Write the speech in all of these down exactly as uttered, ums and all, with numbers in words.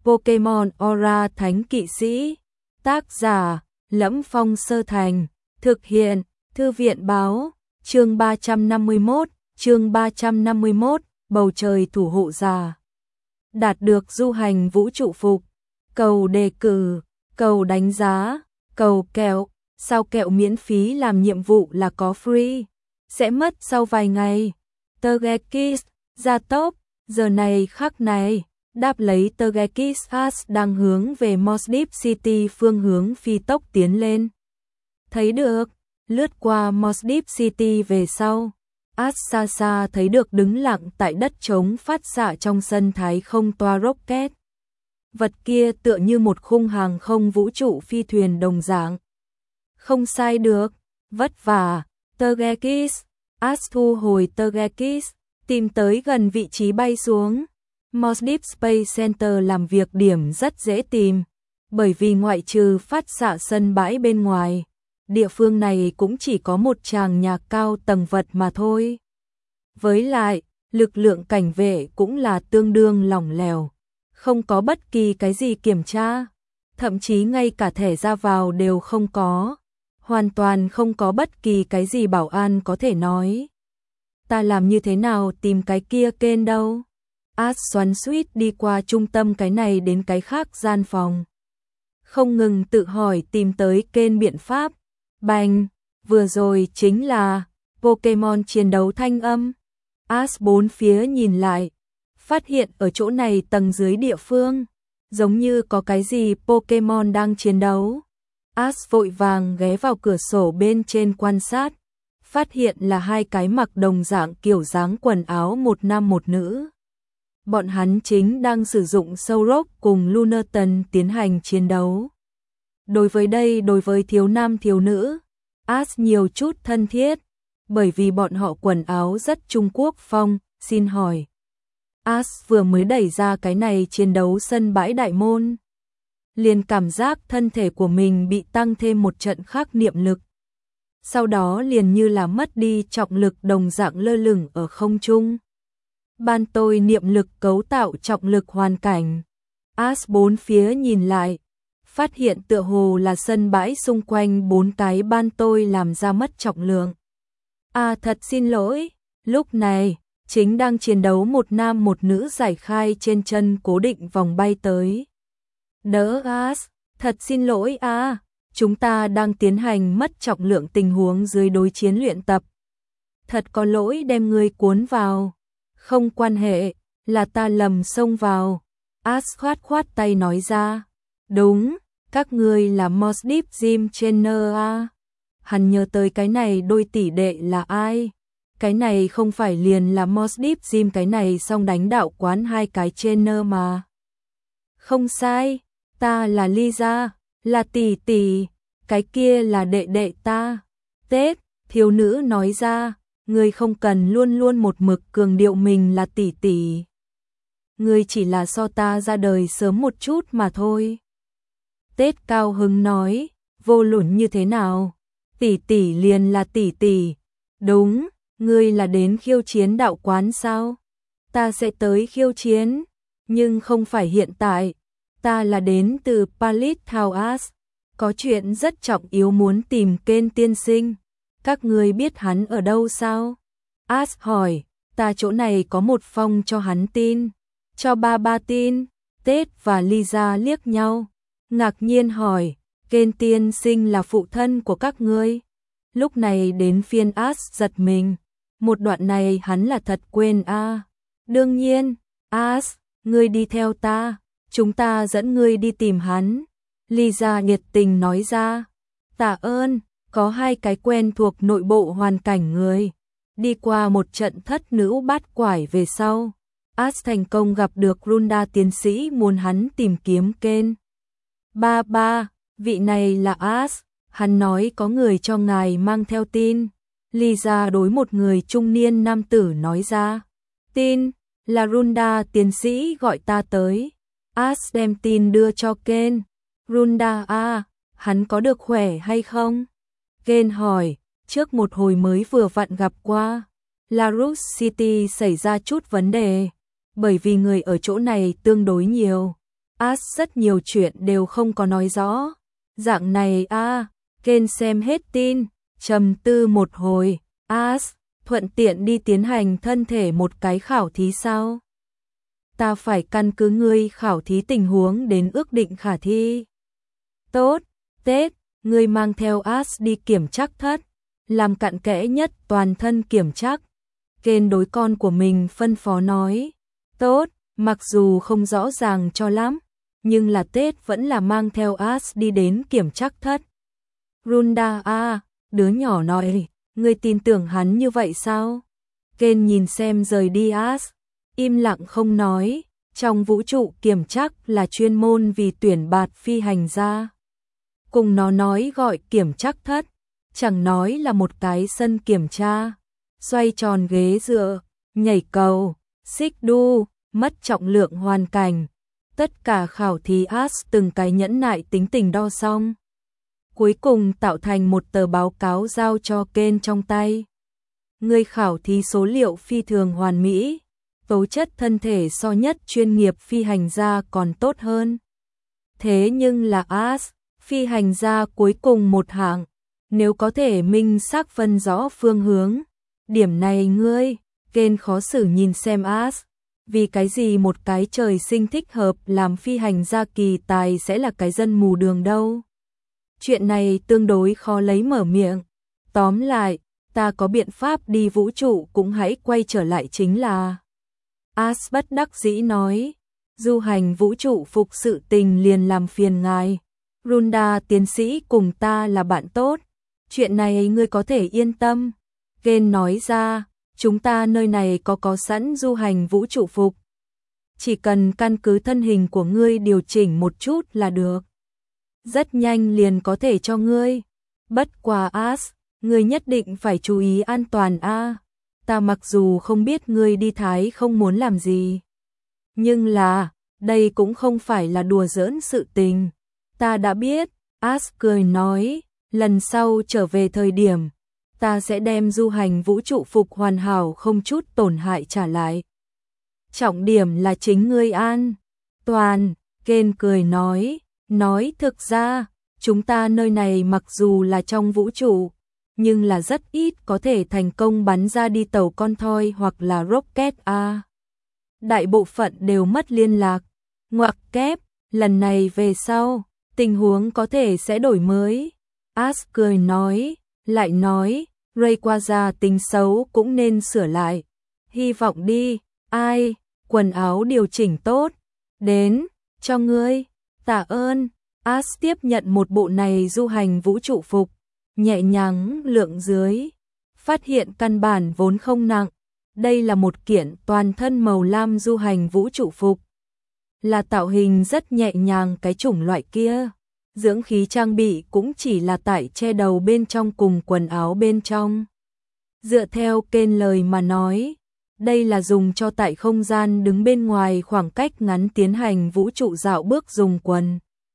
Pokemon Aura Thánh Kỵ Sĩ. Tác giả: Lẫm Phong Sơ Thành. Thực hiện: Thư viện báo. Chương ba trăm năm mươi mốt, chương ba trăm năm mươi mốt, bầu trời thủ hộ giả. Đạt được du hành vũ trụ phục. Cầu đề cử, cầu đánh giá, cầu kẹo. Sao kẹo miễn phí làm nhiệm vụ là có free. Sẽ mất sau vài ngày. Togekiss, ra top, giờ này khắc này. Đáp lấy Togekiss, Ash đang hướng về Moss Deep City phương hướng phi tốc tiến lên. Thấy được, lướt qua Moss Deep City về sau. Ash xa xa thấy được đứng lặng tại đất trống phát xạ trong sân thái không toa rocket. Vật kia tựa như một khung hàng không vũ trụ phi thuyền đồng dạng. Không sai được, vất vả, Togekiss. Ash thu hồi Togekiss, tìm tới gần vị trí bay xuống. Moss Deep Space Center làm việc điểm rất dễ tìm, bởi vì ngoại trừ phát xạ sân bãi bên ngoài, địa phương này cũng chỉ có một tràng nhà cao tầng vật mà thôi. Với lại, lực lượng cảnh vệ cũng là tương đương lỏng lẻo, không có bất kỳ cái gì kiểm tra, thậm chí ngay cả thẻ ra vào đều không có, hoàn toàn không có bất kỳ cái gì bảo an có thể nói. Ta làm như thế nào tìm cái kia kênh đâu? Ash xoắn xuýt đi qua trung tâm cái này đến cái khác gian phòng. Không ngừng tự hỏi tìm tới kênh biện pháp. Bành, vừa rồi chính là Pokemon chiến đấu thanh âm. Ash bốn phía nhìn lại, phát hiện ở chỗ này tầng dưới địa phương, giống như có cái gì Pokemon đang chiến đấu. Ash vội vàng ghé vào cửa sổ bên trên quan sát, phát hiện là hai cái mặc đồng dạng kiểu dáng quần áo một nam một nữ. Bọn hắn chính đang sử dụng Solrock cùng Lunathan tiến hành chiến đấu. Đối với đây, đối với thiếu nam thiếu nữ, Ash nhiều chút thân thiết, bởi vì bọn họ quần áo rất Trung Quốc phong, xin hỏi. Ash vừa mới đẩy ra cái này chiến đấu sân bãi đại môn, liền cảm giác thân thể của mình bị tăng thêm một trận khắc niệm lực. Sau đó liền như là mất đi trọng lực đồng dạng lơ lửng ở không trung. Ban tôi niệm lực cấu tạo trọng lực hoàn cảnh. Ash bốn phía nhìn lại, phát hiện tựa hồ là sân bãi xung quanh bốn cái ban tôi làm ra mất trọng lượng. À thật xin lỗi, lúc này, chính đang chiến đấu một nam một nữ giải khai trên chân cố định vòng bay tới. Đỡ Ash, thật xin lỗi à, chúng ta đang tiến hành mất trọng lượng tình huống dưới đối chiến luyện tập. Thật có lỗi đem người cuốn vào. Không quan hệ, là ta lầm xông vào. Ash khoát khoát tay nói ra. Đúng, các ngươi là Moss Deep Gym Trainer à? Hắn nhớ tới cái này đôi tỷ đệ là ai? Cái này không phải liền là Moss Deep Gym cái này xong đánh đạo quán hai cái trainer mà. Không sai, ta là Lisa, là tỷ tỷ, cái kia là đệ đệ ta. Tết, thiếu nữ nói ra. Ngươi không cần luôn luôn một mực cường điệu mình là tỷ tỷ. Ngươi chỉ là so ta ra đời sớm một chút mà thôi. Tết cao hứng nói, vô luận như thế nào, tỷ tỷ liền là tỷ tỷ. Đúng, ngươi là đến khiêu chiến đạo quán sao? Ta sẽ tới khiêu chiến, nhưng không phải hiện tại. Ta là đến từ Palace House, có chuyện rất trọng yếu muốn tìm Ken tiên sinh. Các ngươi biết hắn ở đâu sao? Ash hỏi, ta chỗ này có một phong cho hắn tin. Cho ba ba tin. Tết và Lisa liếc nhau, ngạc nhiên hỏi, Ken tiên sinh là phụ thân của các ngươi? Lúc này đến phiên Ash giật mình. Một đoạn này hắn là thật quên a. À. Đương nhiên, Ash, ngươi đi theo ta, chúng ta dẫn ngươi đi tìm hắn. Lisa nhiệt tình nói ra. Tạ ơn. Có hai cái quen thuộc nội bộ hoàn cảnh người. Đi qua một trận thất nữ bát quải về sau, Ash thành công gặp được Runda tiến sĩ muốn hắn tìm kiếm Ken. Ba ba, vị này là Ash, hắn nói có người cho ngài mang theo tin. Lisa đối một người trung niên nam tử nói ra. Tin, là Runda tiến sĩ gọi ta tới. Ash đem tin đưa cho Ken. Runda à, hắn có được khỏe hay không? Ken hỏi, trước một hồi mới vừa vặn gặp qua, La Rouge City xảy ra chút vấn đề, bởi vì người ở chỗ này tương đối nhiều. As rất nhiều chuyện đều không có nói rõ. Dạng này a, Ken xem hết tin, trầm tư một hồi. As, thuận tiện đi tiến hành thân thể một cái khảo thí sao? Ta phải căn cứ ngươi khảo thí tình huống đến ước định khả thi. Tốt, Tết, ngươi mang theo As đi kiểm trắc thất, làm cặn kẽ nhất toàn thân kiểm trắc. Ken đối con của mình phân phó nói. Tốt, mặc dù không rõ ràng cho lắm, nhưng là Tết vẫn là mang theo As đi đến kiểm trắc thất. Runda a, đứa nhỏ nói, ngươi tin tưởng hắn như vậy sao? Ken nhìn xem rời đi As, im lặng không nói. Trong vũ trụ kiểm trắc là chuyên môn vì tuyển bạt phi hành gia. Cùng nó nói gọi kiểm trắc thất, chẳng nói là một cái sân kiểm tra, xoay tròn ghế dựa, nhảy cầu, xích đu, mất trọng lượng hoàn cảnh. Tất cả khảo thí As từng cái nhẫn nại tính tình đo xong. Cuối cùng tạo thành một tờ báo cáo giao cho Ken trong tay. Người khảo thí số liệu phi thường hoàn mỹ, tố chất thân thể so nhất chuyên nghiệp phi hành gia còn tốt hơn. Thế nhưng là As, phi hành gia cuối cùng một hạng, nếu có thể minh xác phân rõ phương hướng. Điểm này ngươi, Ken khó xử nhìn xem As, vì cái gì một cái trời sinh thích hợp làm phi hành gia kỳ tài sẽ là cái dân mù đường đâu. Chuyện này tương đối khó lấy mở miệng. Tóm lại, ta có biện pháp đi vũ trụ cũng hãy quay trở lại chính là. As bất đắc dĩ nói, du hành vũ trụ phục sự tình liền làm phiền ngài. Runda tiến sĩ cùng ta là bạn tốt, chuyện này ngươi có thể yên tâm. Ken nói ra, chúng ta nơi này có có sẵn du hành vũ trụ phục. Chỉ cần căn cứ thân hình của ngươi điều chỉnh một chút là được. Rất nhanh liền có thể cho ngươi. Bất quá As, ngươi nhất định phải chú ý an toàn a. Ta mặc dù không biết ngươi đi Thái không muốn làm gì, nhưng là, đây cũng không phải là đùa giỡn sự tình. Ta đã biết, As cười nói, lần sau trở về thời điểm, ta sẽ đem du hành vũ trụ phục hoàn hảo không chút tổn hại trả lại. Trọng điểm là chính ngươi an toàn. Ken cười nói, nói thực ra, chúng ta nơi này mặc dù là trong vũ trụ, nhưng là rất ít có thể thành công bắn ra đi tàu con thoi hoặc là rocket A. Đại bộ phận đều mất liên lạc. Ngoặc kép, lần này về sau, tình huống có thể sẽ đổi mới. As cười nói, lại nói, Rayquaza tính xấu cũng nên sửa lại. Hy vọng đi, ai, quần áo điều chỉnh tốt, đến, cho ngươi, tạ ơn. As tiếp nhận một bộ này du hành vũ trụ phục, nhẹ nhàng lượng dưới, phát hiện căn bản vốn không nặng. Đây là một kiện toàn thân màu lam du hành vũ trụ phục, là tạo hình rất nhẹ nhàng cái chủng loại kia. Dưỡng khí trang bị cũng chỉ là tải che đầu bên trong cùng quần áo bên trong. Dựa theo Ken lời mà nói, đây là dùng cho tại không gian đứng bên ngoài khoảng cách ngắn tiến hành vũ trụ dạo bước dùng quần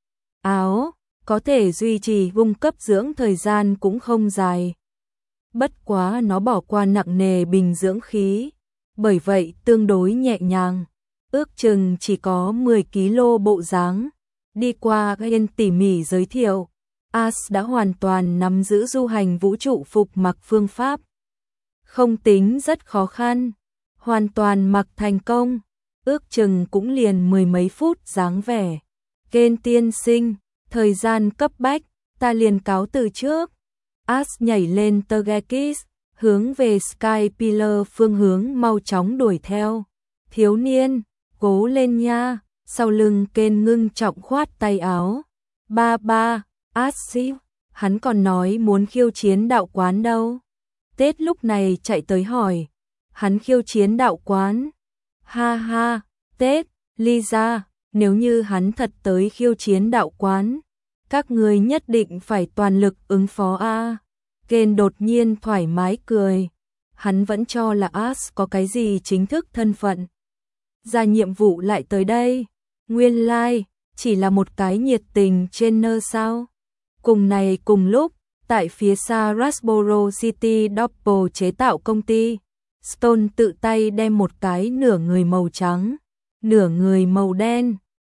áo, có thể duy trì cung cấp dưỡng thời gian cũng không dài. Bất quá nó bỏ qua nặng nề bình dưỡng khí, bởi vậy tương đối nhẹ nhàng, ước chừng chỉ có mười ki lô bộ dáng. Đi qua Ken tỉ mỉ giới thiệu, As đã hoàn toàn nắm giữ du hành vũ trụ phục mặc phương pháp. Không tính rất khó khăn, hoàn toàn mặc thành công, ước chừng cũng liền mười mấy phút dáng vẻ. Ken tiên sinh, thời gian cấp bách, ta liền cáo từ trước. As nhảy lên Togekiss, hướng về Sky Pillar phương hướng mau chóng đuổi theo. Thiếu niên, cố lên nha. Sau lưng Ken ngưng trọng khoát tay áo. Ba ba, As xíu, hắn còn nói muốn khiêu chiến đạo quán đâu. Tết lúc này chạy tới hỏi, hắn khiêu chiến đạo quán. Ha ha, Tết, Lisa, nếu như hắn thật tới khiêu chiến đạo quán, các người nhất định phải toàn lực ứng phó a. Ken đột nhiên thoải mái cười, hắn vẫn cho là As có cái gì chính thức thân phận. Ra nhiệm vụ lại tới đây, nguyên lai, like, chỉ là một cái nhiệt tình trainer sao. Cùng này cùng lúc, tại phía xa Rasboro City Doppel chế tạo công ty, Stone tự tay đem một cái nửa người màu trắng, nửa người màu đen,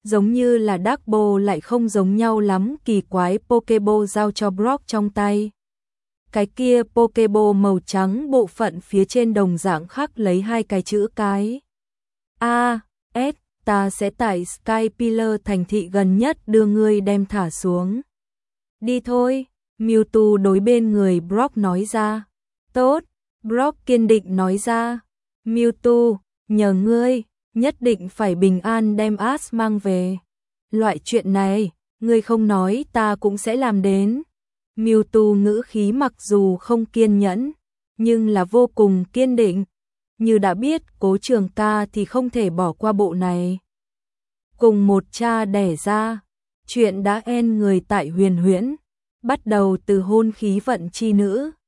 giống như là Dark Ball lại không giống nhau lắm, kỳ quái Pokeball giao cho Brock trong tay. Cái kia Pokeball màu trắng bộ phận phía trên đồng dạng khắc lấy hai cái chữ cái. A, S, ta sẽ tại Sky Pillar thành thị gần nhất đưa ngươi đem thả xuống. Đi thôi, Mewtwo đối bên người Brock nói ra. Tốt, Brock kiên định nói ra. Mewtwo, nhờ ngươi, nhất định phải bình an đem Ash mang về. Loại chuyện này, ngươi không nói ta cũng sẽ làm đến. Mewtwo ngữ khí mặc dù không kiên nhẫn, nhưng là vô cùng kiên định. Như đã biết Cố Trường Ca thì không thể bỏ qua bộ này. Cùng một cha đẻ ra, chuyện đã en người tại Huyền Huyễn, bắt đầu từ hôn khí vận chi nữ.